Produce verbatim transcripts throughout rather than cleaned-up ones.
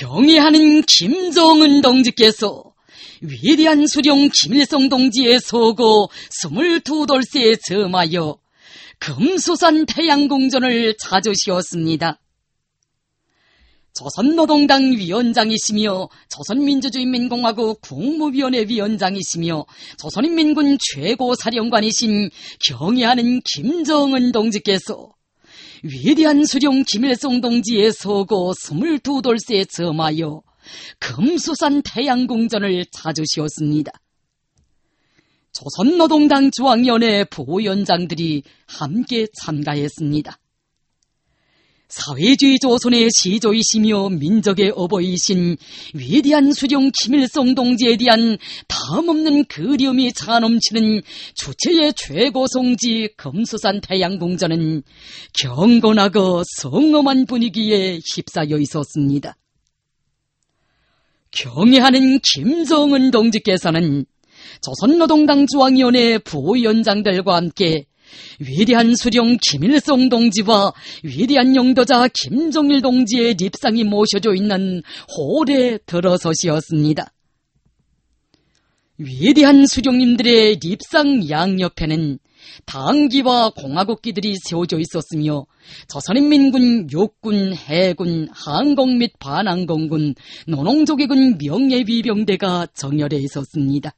경애하는 김정은 동지께서 위대한 수령 김일성 동지의 서거 스물두 돌새에 점하여 금수산 태양궁전을 찾으시었습니다. 조선노동당 위원장이시며 조선민주주의인민공화국 국무위원회 위원장이시며 조선인민군 최고사령관이신 경애하는 김정은 동지께서 위대한 수령 김일성 동지의 서거 스물두 돌새에 점하여 금수산 태양궁전을 찾으시었습니다. 조선노동당 중앙위원회 부위원장들이 함께 참가했습니다. 사회주의 조선의 시조이시며 민족의 어버이이신 위대한 수령 김일성 동지에 대한 다음없는 그리움이 차넘치는 주체의 최고성지 금수산 태양궁전은 경건하고 성엄한 분위기에 휩싸여 있었습니다. 경애하는 김정은 동지께서는 조선노동당 중앙위원회 부위원장들과 함께 위대한 수령 김일성 동지와 위대한 영도자 김정일 동지의 립상이 모셔져 있는 홀에 들어서시었습니다. 위대한 수령님들의 립상 양옆에는 당기와 공화국기들이 세워져 있었으며 조선인민군 육군, 해군, 항공 및 반항공군, 노농조개군 명예위병대가 정열해 있었습니다.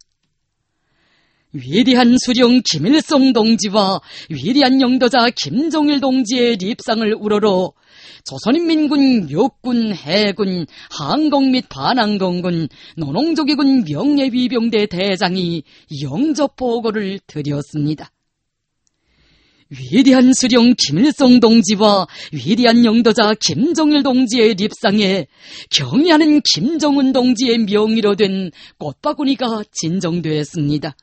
위대한 수령 김일성 동지와 위대한 영도자 김정일 동지의 립상을 우러러 조선인민군 육군, 해군, 항공 및 반항공군, 노농조개군 명예위병대 대장이 영접보고를 드렸습니다. 위대한 수령 김일성 동지와 위대한 영도자 김정일 동지의 립상에 경애하는 김정은 동지의 명의로 된 꽃바구니가 진정되었습니다.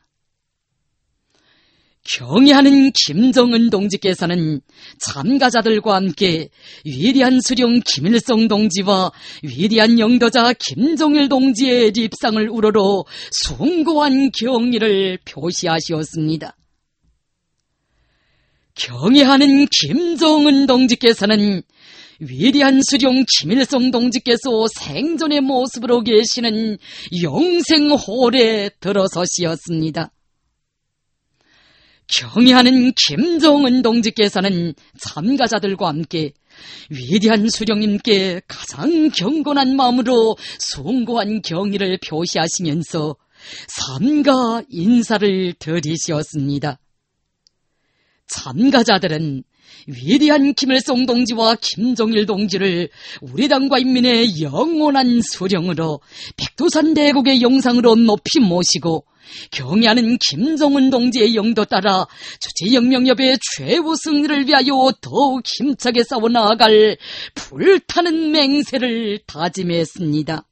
경애하는 김정은 동지께서는 참가자들과 함께 위대한 수령 김일성 동지와 위대한 영도자 김정일 동지의 립상을 우러러 숭고한 경의를 표시하시었습니다. 경애하는 김정은 동지께서는 위대한 수령 김일성 동지께서 생전의 모습으로 계시는 영생홀에 들어서시었습니다. 경애하는 김정은 동지께서는 참가자들과 함께 위대한 수령님께 가장 경건한 마음으로 숭고한 경의를 표시하시면서 삼가 인사를 드리셨습니다. 참가자들은 위대한 김일성 동지와 김정일 동지를 우리 당과 인민의 영원한 수령으로 백두산 대국의 영상으로 높이 모시고 경애하는 김정은 동지의 영도 따라 주체혁명협의 최후 승리를 위하여 더욱 힘차게 싸워 나아갈 불타는 맹세를 다짐했습니다.